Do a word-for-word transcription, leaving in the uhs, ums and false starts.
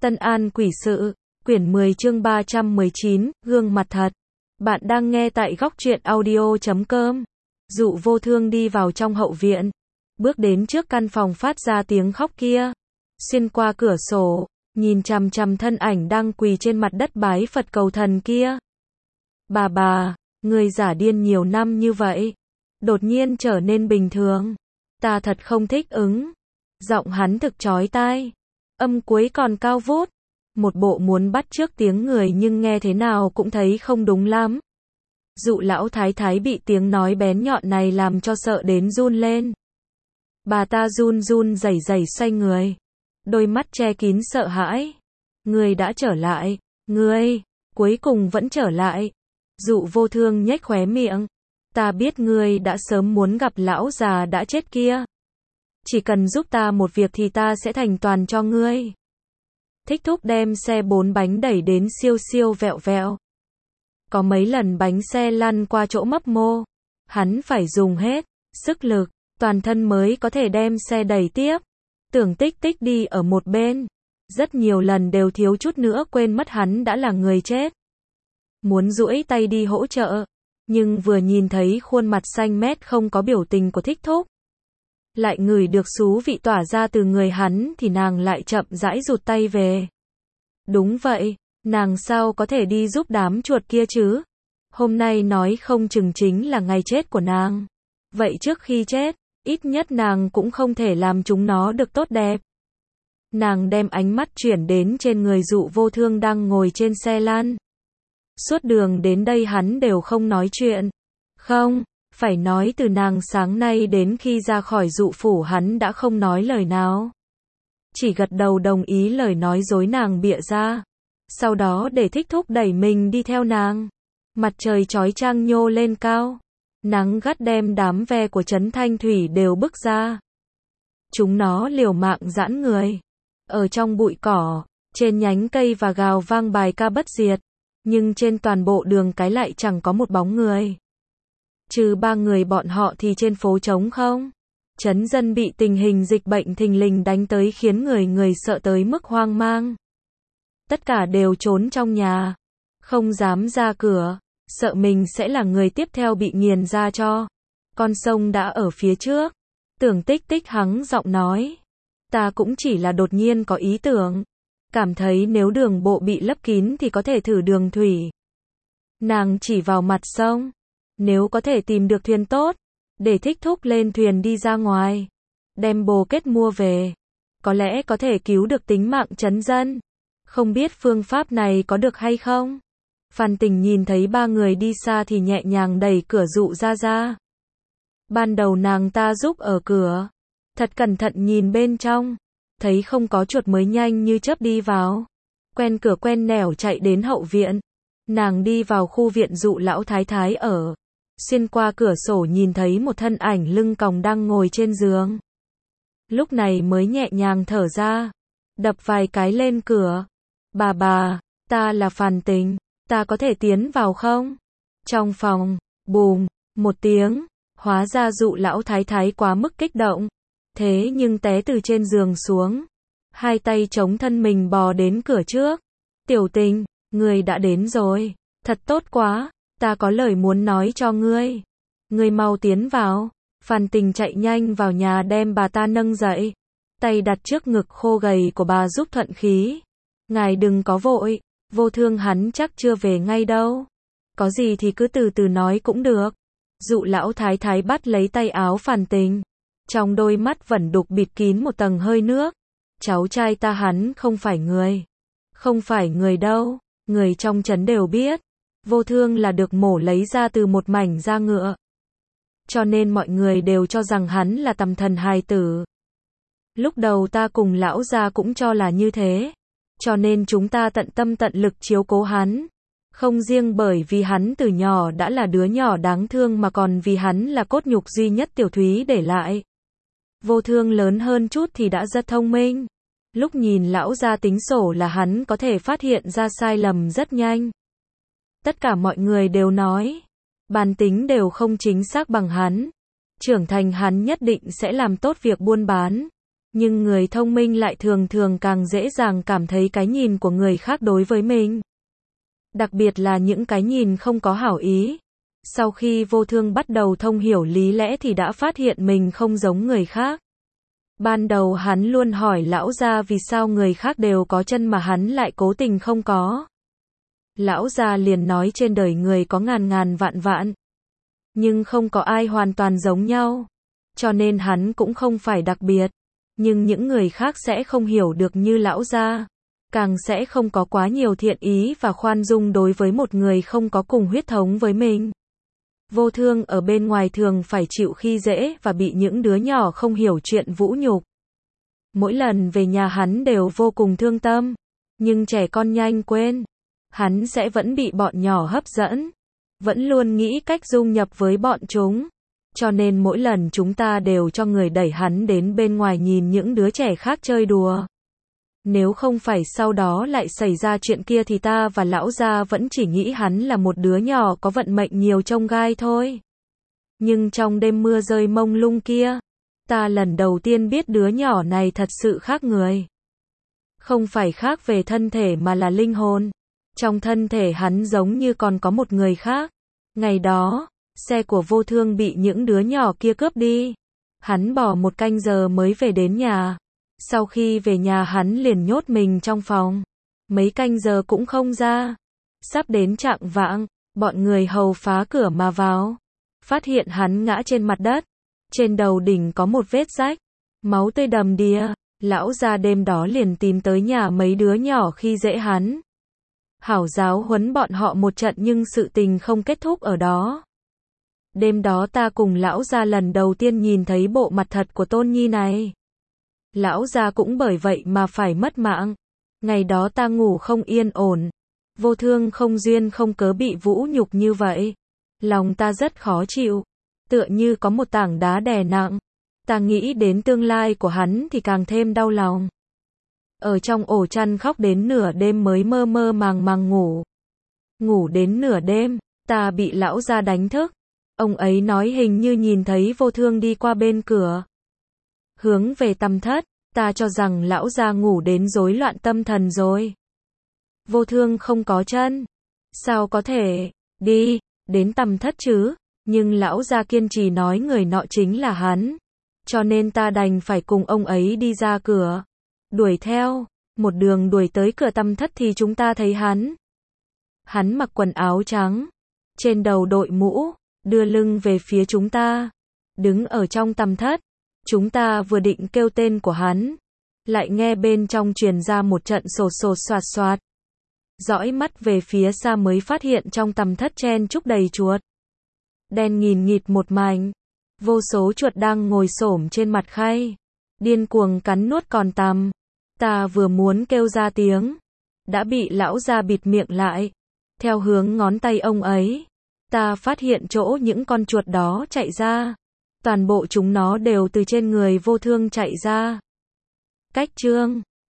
Tân An quỷ sự, quyển mười chương ba trăm mười chín, gương mặt thật. Bạn đang nghe tại góc truyện audio chấm com. Dụ Vô Thương đi vào trong hậu viện, bước đến trước căn phòng phát ra tiếng khóc kia. Xuyên qua cửa sổ, nhìn chằm chằm thân ảnh đang quỳ trên mặt đất bái Phật cầu thần kia. Bà bà, người giả điên nhiều năm như vậy, đột nhiên trở nên bình thường. Ta thật không thích ứng. Giọng hắn thực chói tai. Âm cuối còn cao vút. Một bộ muốn bắt chước tiếng người nhưng nghe thế nào cũng thấy không đúng lắm. Dụ lão thái thái bị tiếng nói bén nhọn này làm cho sợ đến run lên. Bà ta run run rẩy rẩy xoay người. Đôi mắt che kín sợ hãi. Ngươi đã trở lại. Ngươi, cuối cùng vẫn trở lại. Dụ Vô Thương nhếch khóe miệng. Ta biết ngươi đã sớm muốn gặp lão già đã chết kia. Chỉ cần giúp ta một việc thì ta sẽ thành toàn cho ngươi. Thích Thúc đem xe bốn bánh đẩy đến siêu siêu vẹo vẹo. Có mấy lần bánh xe lăn qua chỗ mấp mô. Hắn phải dùng hết sức lực, toàn thân mới có thể đem xe đẩy tiếp. Tưởng Tích Tích đi ở một bên. Rất nhiều lần đều thiếu chút nữa quên mất hắn đã là người chết. Muốn duỗi tay đi hỗ trợ. Nhưng vừa nhìn thấy khuôn mặt xanh mét không có biểu tình của Thích Thúc. Lại ngửi được xú vị tỏa ra từ người hắn thì nàng lại chậm rãi rụt tay về. Đúng vậy, nàng sao có thể đi giúp đám chuột kia chứ? Hôm nay nói không chừng chính là ngày chết của nàng. Vậy trước khi chết, ít nhất nàng cũng không thể làm chúng nó được tốt đẹp. Nàng đem ánh mắt chuyển đến trên người Dụ Vô Thương đang ngồi trên xe lăn. Suốt đường đến đây hắn đều không nói chuyện. Không, phải nói từ nàng sáng nay đến khi ra khỏi dụ phủ hắn đã không nói lời nào. Chỉ gật đầu đồng ý lời nói dối nàng bịa ra. Sau đó để Thích Thúc đẩy mình đi theo nàng. Mặt trời chói chang nhô lên cao. Nắng gắt đem đám ve của Trấn Thanh Thủy đều bức ra. Chúng nó liều mạng giãn người. Ở trong bụi cỏ, trên nhánh cây và gào vang bài ca bất diệt. Nhưng trên toàn bộ đường cái lại chẳng có một bóng người. Trừ ba người bọn họ thì trên phố trống không. Trấn dân bị tình hình dịch bệnh thình lình đánh tới khiến người người sợ tới mức hoang mang. Tất cả đều trốn trong nhà. Không dám ra cửa. Sợ mình sẽ là người tiếp theo bị nghiền ra cho. Con sông đã ở phía trước. Tưởng Tích Tích hắng giọng nói. Ta cũng chỉ là đột nhiên có ý tưởng. Cảm thấy nếu đường bộ bị lấp kín thì có thể thử đường thủy. Nàng chỉ vào mặt sông. Nếu có thể tìm được thuyền tốt, để Thích Thúc lên thuyền đi ra ngoài, đem bồ kết mua về, có lẽ có thể cứu được tính mạng trấn dân. Không biết phương pháp này có được hay không? Phan Tình nhìn thấy ba người đi xa thì nhẹ nhàng đẩy cửa Dụ ra ra. Ban đầu nàng ta giúp ở cửa, thật cẩn thận nhìn bên trong, thấy không có chuột mới nhanh như chớp đi vào. Quen cửa quen nẻo chạy đến hậu viện. Nàng đi vào khu viện Dụ lão thái thái ở. Xuyên qua cửa sổ nhìn thấy một thân ảnh lưng còng đang ngồi trên giường. Lúc này mới nhẹ nhàng thở ra. Đập vài cái lên cửa. Bà bà, ta là Phan Tình. Ta có thể tiến vào không? Trong phòng, bùm, một tiếng. Hóa ra Dụ lão thái thái quá mức kích động. Thế nhưng té từ trên giường xuống. Hai tay chống thân mình bò đến cửa trước. Tiểu Tình, ngươi đã đến rồi. Thật tốt quá. Ta có lời muốn nói cho ngươi. Ngươi mau tiến vào. Phan Tình chạy nhanh vào nhà đem bà ta nâng dậy. Tay đặt trước ngực khô gầy của bà giúp thuận khí. Ngài đừng có vội. Vô Thương hắn chắc chưa về ngay đâu. Có gì thì cứ từ từ nói cũng được. Dụ lão thái thái bắt lấy tay áo Phan Tình. Trong đôi mắt vẫn đục bịt kín một tầng hơi nước. Cháu trai ta hắn không phải người. Không phải người đâu. Người trong trấn đều biết. Vô Thương là được mổ lấy ra từ một mảnh da ngựa. Cho nên mọi người đều cho rằng hắn là tầm thần hài tử. Lúc đầu ta cùng lão gia cũng cho là như thế. Cho nên chúng ta tận tâm tận lực chiếu cố hắn. Không riêng bởi vì hắn từ nhỏ đã là đứa nhỏ đáng thương mà còn vì hắn là cốt nhục duy nhất Tiểu Thúy để lại. Vô Thương lớn hơn chút thì đã rất thông minh. Lúc nhìn lão gia tính sổ là hắn có thể phát hiện ra sai lầm rất nhanh. Tất cả mọi người đều nói, bản tính đều không chính xác bằng hắn. Trưởng thành hắn nhất định sẽ làm tốt việc buôn bán. Nhưng người thông minh lại thường thường càng dễ dàng cảm thấy cái nhìn của người khác đối với mình. Đặc biệt là những cái nhìn không có hảo ý. Sau khi Vô Thương bắt đầu thông hiểu lý lẽ thì đã phát hiện mình không giống người khác. Ban đầu hắn luôn hỏi lão gia vì sao người khác đều có chân mà hắn lại cố tình không có. Lão gia liền nói trên đời người có ngàn ngàn vạn vạn. Nhưng không có ai hoàn toàn giống nhau. Cho nên hắn cũng không phải đặc biệt. Nhưng những người khác sẽ không hiểu được như lão gia. Càng sẽ không có quá nhiều thiện ý và khoan dung đối với một người không có cùng huyết thống với mình. Vô Thương ở bên ngoài thường phải chịu khi dễ và bị những đứa nhỏ không hiểu chuyện vũ nhục. Mỗi lần về nhà hắn đều vô cùng thương tâm. Nhưng trẻ con nhanh quên. Hắn sẽ vẫn bị bọn nhỏ hấp dẫn. Vẫn luôn nghĩ cách dung nhập với bọn chúng. Cho nên mỗi lần chúng ta đều cho người đẩy hắn đến bên ngoài nhìn những đứa trẻ khác chơi đùa. Nếu không phải sau đó lại xảy ra chuyện kia thì ta và lão gia vẫn chỉ nghĩ hắn là một đứa nhỏ có vận mệnh nhiều chông gai thôi. Nhưng trong đêm mưa rơi mông lung kia, ta lần đầu tiên biết đứa nhỏ này thật sự khác người. Không phải khác về thân thể mà là linh hồn. Trong thân thể hắn giống như còn có một người khác. Ngày đó, xe của Vô Thương bị những đứa nhỏ kia cướp đi. Hắn bỏ một canh giờ mới về đến nhà. Sau khi về nhà hắn liền nhốt mình trong phòng. Mấy canh giờ cũng không ra. Sắp đến chạng vạng, bọn người hầu phá cửa mà vào. Phát hiện hắn ngã trên mặt đất. Trên đầu đỉnh có một vết rách. Máu tươi đầm đìa. Lão gia đêm đó liền tìm tới nhà mấy đứa nhỏ khi dễ hắn. Hảo giáo huấn bọn họ một trận nhưng sự tình không kết thúc ở đó. Đêm đó ta cùng lão gia lần đầu tiên nhìn thấy bộ mặt thật của Tôn Nhi này. Lão gia cũng bởi vậy mà phải mất mạng. Ngày đó ta ngủ không yên ổn. Vô Thương không duyên không cớ bị vũ nhục như vậy. Lòng ta rất khó chịu. Tựa như có một tảng đá đè nặng. Ta nghĩ đến tương lai của hắn thì càng thêm đau lòng. Ở trong ổ chăn khóc đến nửa đêm mới mơ mơ màng màng ngủ. Ngủ đến nửa đêm, ta bị lão gia đánh thức. Ông ấy nói hình như nhìn thấy Vô Thương đi qua bên cửa. Hướng về tầm thất, ta cho rằng lão gia ngủ đến rối loạn tâm thần rồi. Vô Thương không có chân. Sao có thể, đi, đến tầm thất chứ, nhưng lão gia kiên trì nói người nọ chính là hắn. Cho nên ta đành phải cùng ông ấy đi ra cửa. Đuổi theo, một đường đuổi tới cửa tầm thất thì chúng ta thấy hắn. Hắn mặc quần áo trắng, trên đầu đội mũ, đưa lưng về phía chúng ta. Đứng ở trong tầm thất, chúng ta vừa định kêu tên của hắn. Lại nghe bên trong truyền ra một trận sột sột soạt soạt. Dõi mắt về phía xa mới phát hiện trong tầm thất chen chúc đầy chuột. Đen nghìn nghịt một mảnh. Vô số chuột đang ngồi xổm trên mặt khay. Điên cuồng cắn nuốt còn tằm. Ta vừa muốn kêu ra tiếng. Đã bị lão gia bịt miệng lại. Theo hướng ngón tay ông ấy. Ta phát hiện chỗ những con chuột đó chạy ra. Toàn bộ chúng nó đều từ trên người Vô Thương chạy ra. Cách chương